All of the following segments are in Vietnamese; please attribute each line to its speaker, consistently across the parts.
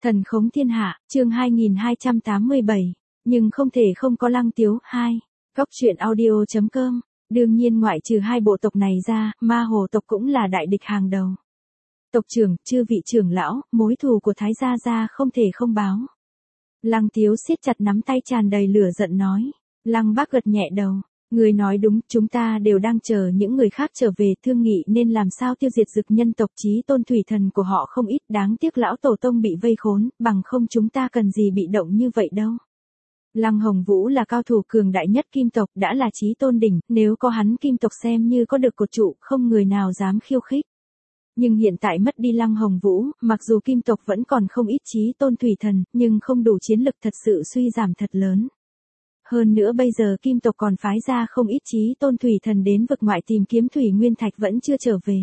Speaker 1: Thần khống thiên hạ, chương 2287, nhưng không thể không có Lăng Tiếu. 2. Góc truyện audio.com. Đương nhiên ngoại trừ hai bộ tộc này ra, Ma Hồ tộc cũng là đại địch hàng đầu. Tộc trưởng, chư vị trưởng lão, mối thù của Thái gia không thể không báo. Lăng Tiếu siết chặt nắm tay tràn đầy lửa giận nói. Lăng Bác gật nhẹ đầu. Người nói đúng, chúng ta đều đang chờ những người khác trở về thương nghị nên làm sao tiêu diệt Dực nhân tộc. Chí tôn thủy thần của họ không ít, đáng tiếc lão tổ tông bị vây khốn, bằng không chúng ta cần gì bị động như vậy đâu. Lăng Hồng Vũ là cao thủ cường đại nhất Kim tộc, đã là chí tôn đỉnh, nếu có hắn Kim tộc xem như có được cột trụ, không người nào dám khiêu khích. Nhưng hiện tại mất đi Lăng Hồng Vũ, mặc dù Kim tộc vẫn còn không ít chí tôn thủy thần, nhưng không đủ chiến lực, thật sự suy giảm thật lớn. Hơn nữa bây giờ Kim tộc còn phái ra không ít chí tôn thủy thần đến vực ngoại tìm kiếm thủy nguyên thạch vẫn chưa trở về.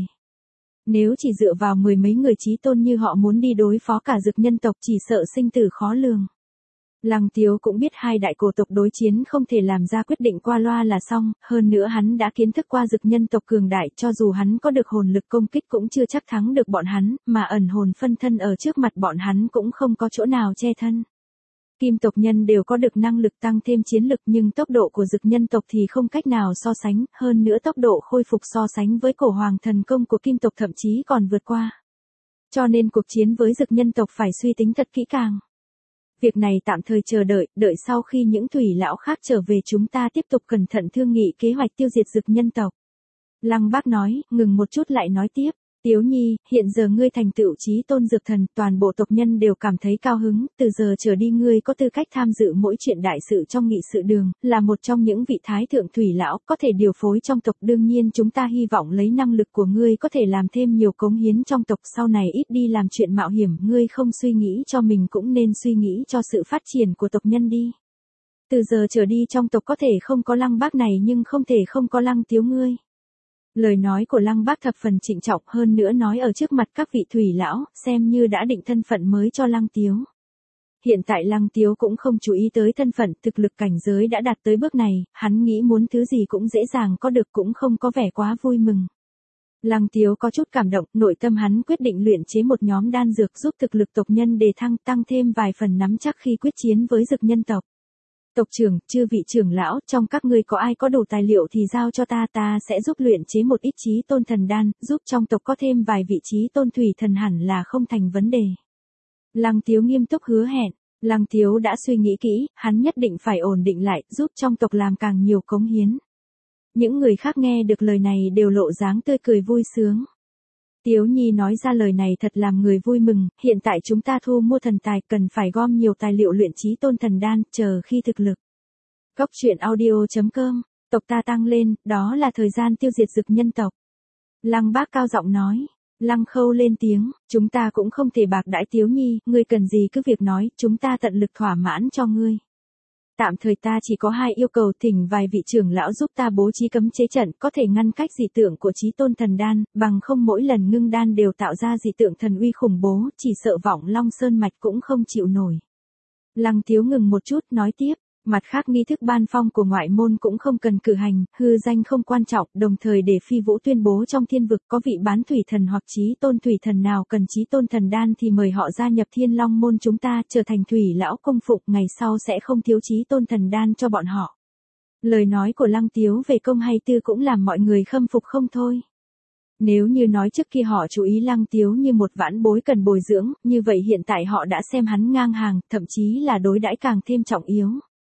Speaker 1: Nếu chỉ dựa vào mười mấy người chí tôn như họ muốn đi đối phó cả Dực nhân tộc chỉ sợ sinh tử khó lường. Lăng Tiếu cũng biết hai đại cổ tộc đối chiến không thể làm ra quyết định qua loa là xong, hơn nữa hắn đã kiến thức qua Dực nhân tộc cường đại, cho dù hắn có được hồn lực công kích cũng chưa chắc thắng được bọn hắn, mà ẩn hồn phân thân ở trước mặt bọn hắn cũng không có chỗ nào che thân. Kim tộc nhân đều có được năng lực tăng thêm chiến lực nhưng tốc độ của Dực nhân tộc thì không cách nào so sánh, hơn nữa tốc độ khôi phục so sánh với cổ hoàng thần công của Kim tộc thậm chí còn vượt qua. Cho nên cuộc chiến với Dực nhân tộc phải suy tính thật kỹ càng. Việc này tạm thời chờ đợi sau khi những thủy lão khác trở về chúng ta tiếp tục cẩn thận thương nghị kế hoạch tiêu diệt Dực nhân tộc. Lăng Bác nói, ngừng một chút lại nói tiếp. Tiếu Nhi, hiện giờ ngươi thành tựu chí tôn dược thần, toàn bộ tộc nhân đều cảm thấy cao hứng, từ giờ trở đi ngươi có tư cách tham dự mỗi chuyện đại sự trong nghị sự đường, là một trong những vị thái thượng thủy lão, có thể điều phối trong tộc. Đương nhiên chúng ta hy vọng lấy năng lực của ngươi có thể làm thêm nhiều cống hiến trong tộc, sau này ít đi làm chuyện mạo hiểm, ngươi không suy nghĩ cho mình cũng nên suy nghĩ cho sự phát triển của tộc nhân đi. Từ giờ trở đi trong tộc có thể không có Lăng Bác này nhưng không thể không có Lăng Tiếu ngươi. Lời nói của Lăng Bác thập phần trịnh trọng, hơn nữa nói ở trước mặt các vị thủy lão, xem như đã định thân phận mới cho Lăng Tiếu. Hiện tại Lăng Tiếu cũng không chú ý tới thân phận, thực lực cảnh giới đã đạt tới bước này, hắn nghĩ muốn thứ gì cũng dễ dàng có được, cũng không có vẻ quá vui mừng. Lăng Tiếu có chút cảm động, nội tâm hắn quyết định luyện chế một nhóm đan dược giúp thực lực tộc nhân đề thăng, tăng thêm vài phần nắm chắc khi quyết chiến với Dực nhân tộc. Tộc trưởng, chư vị trưởng lão, trong các ngươi có ai có đủ tài liệu thì giao cho ta sẽ giúp luyện chế một ít chí tôn thần đan, giúp trong tộc có thêm vài vị chí tôn thủy thần hẳn là không thành vấn đề. Lăng Tiếu nghiêm túc hứa hẹn. Lăng Tiếu đã suy nghĩ kỹ, hắn nhất định phải ổn định lại, giúp trong tộc làm càng nhiều cống hiến. Những người khác nghe được lời này đều lộ dáng tươi cười vui sướng. Tiếu Nhi nói ra lời này thật làm người vui mừng, hiện tại chúng ta thu mua thần tài, cần phải gom nhiều tài liệu luyện chí tôn thần đan, chờ khi thực lực. Góc truyện audio.com, tộc ta tăng lên, đó là thời gian tiêu diệt Dực nhân tộc. Lăng Bác cao giọng nói. Lăng Khâu lên tiếng, chúng ta cũng không thể bạc đãi Tiếu Nhi, ngươi cần gì cứ việc nói, chúng ta tận lực thỏa mãn cho ngươi. Tạm thời ta chỉ có hai yêu cầu, thỉnh vài vị trưởng lão giúp ta bố trí cấm chế trận, có thể ngăn cách dị tượng của chí tôn thần đan, bằng không mỗi lần ngưng đan đều tạo ra dị tượng thần uy khủng bố, chỉ sợ Vọng Long Sơn mạch cũng không chịu nổi. Lăng Tiếu ngừng một chút, nói tiếp, mặt khác nghi thức ban phong của ngoại môn cũng không cần cử hành, hư danh không quan trọng, đồng thời để Phi Vũ tuyên bố trong thiên vực có vị bán thủy thần hoặc chí tôn thủy thần nào cần chí tôn thần đan thì mời họ gia nhập Thiên Long môn chúng ta, trở thành thủy lão công phụng, ngày sau sẽ không thiếu chí tôn thần đan cho bọn họ. Lời nói của Lăng Tiếu về công hay tư cũng làm mọi người khâm phục không thôi. Nếu như nói trước khi họ chú ý Lăng Tiếu như một vãn bối cần bồi dưỡng, như vậy hiện tại họ đã xem hắn ngang hàng, thậm chí là đối đãi càng thêm trọng yếu.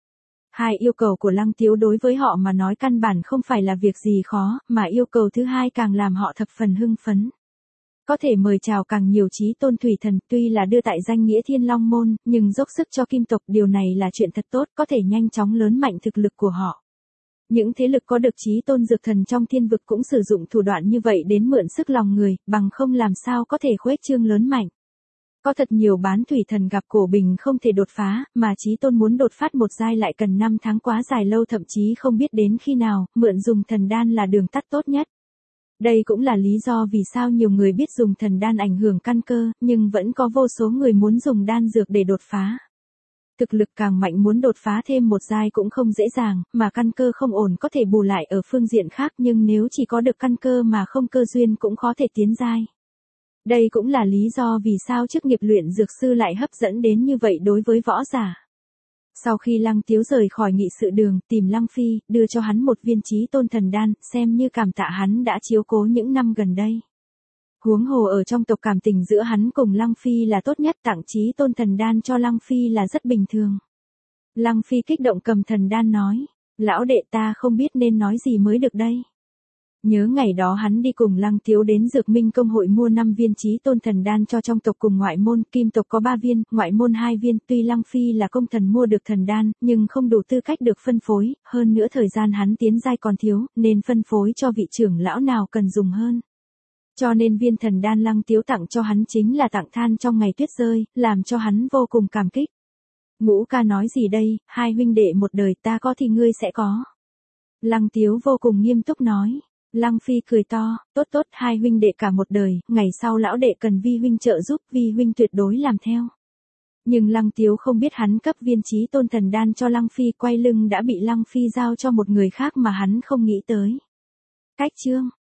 Speaker 1: Hai yêu cầu của Lăng Tiếu đối với họ mà nói căn bản không phải là việc gì khó, mà yêu cầu thứ hai càng làm họ thập phần hưng phấn. Có thể mời chào càng nhiều chí tôn thủy thần, tuy là đưa tại danh nghĩa Thiên Long môn, nhưng dốc sức cho Kim tộc, điều này là chuyện thật tốt, có thể nhanh chóng lớn mạnh thực lực của họ. Những thế lực có được chí tôn dược thần trong thiên vực cũng sử dụng thủ đoạn như vậy đến mượn sức lòng người, bằng không làm sao có thể khuếch trương lớn mạnh. Có thật nhiều bán thủy thần gặp cổ bình không thể đột phá, mà chí tôn muốn đột phát một giai lại cần 5 tháng quá dài lâu, thậm chí không biết đến khi nào, mượn dùng thần đan là đường tắt tốt nhất. Đây cũng là lý do vì sao nhiều người biết dùng thần đan ảnh hưởng căn cơ, nhưng vẫn có vô số người muốn dùng đan dược để đột phá. Thực lực càng mạnh muốn đột phá thêm một giai cũng không dễ dàng, mà căn cơ không ổn có thể bù lại ở phương diện khác, nhưng nếu chỉ có được căn cơ mà không cơ duyên cũng khó thể tiến giai. Đây cũng là lý do vì sao chức nghiệp luyện dược sư lại hấp dẫn đến như vậy đối với võ giả. Sau khi Lăng Tiếu rời khỏi nghị sự đường, tìm Lăng Phi, đưa cho hắn một viên chí tôn thần đan, xem như cảm tạ hắn đã chiếu cố những năm gần đây. Huống hồ ở trong tộc cảm tình giữa hắn cùng Lăng Phi là tốt nhất, tặng chí tôn thần đan cho Lăng Phi là rất bình thường. Lăng Phi kích động cầm thần đan nói, lão đệ ta không biết nên nói gì mới được đây. Nhớ ngày đó hắn đi cùng Lăng Tiếu đến Dược Minh Công hội mua 5 viên chí tôn thần đan cho trong tộc cùng ngoại môn, kim tộc có 3 viên, ngoại môn 2 viên, tuy Lăng Phi là công thần mua được thần đan, nhưng không đủ tư cách được phân phối, hơn nữa thời gian hắn tiến giai còn thiếu, nên phân phối cho vị trưởng lão nào cần dùng hơn. Cho nên viên thần đan Lăng Tiếu tặng cho hắn chính là tặng than trong ngày tuyết rơi, làm cho hắn vô cùng cảm kích. Ngũ ca nói gì đây, hai huynh đệ một đời ta có thì ngươi sẽ có. Lăng Tiếu vô cùng nghiêm túc nói. Lăng Phi cười to, tốt tốt, hai huynh đệ cả một đời, ngày sau lão đệ cần vi huynh trợ giúp, vi huynh tuyệt đối làm theo. Nhưng Lăng Tiếu không biết hắn cấp viên chí tôn thần đan cho Lăng Phi, quay lưng đã bị Lăng Phi giao cho một người khác mà hắn không nghĩ tới. Cách chương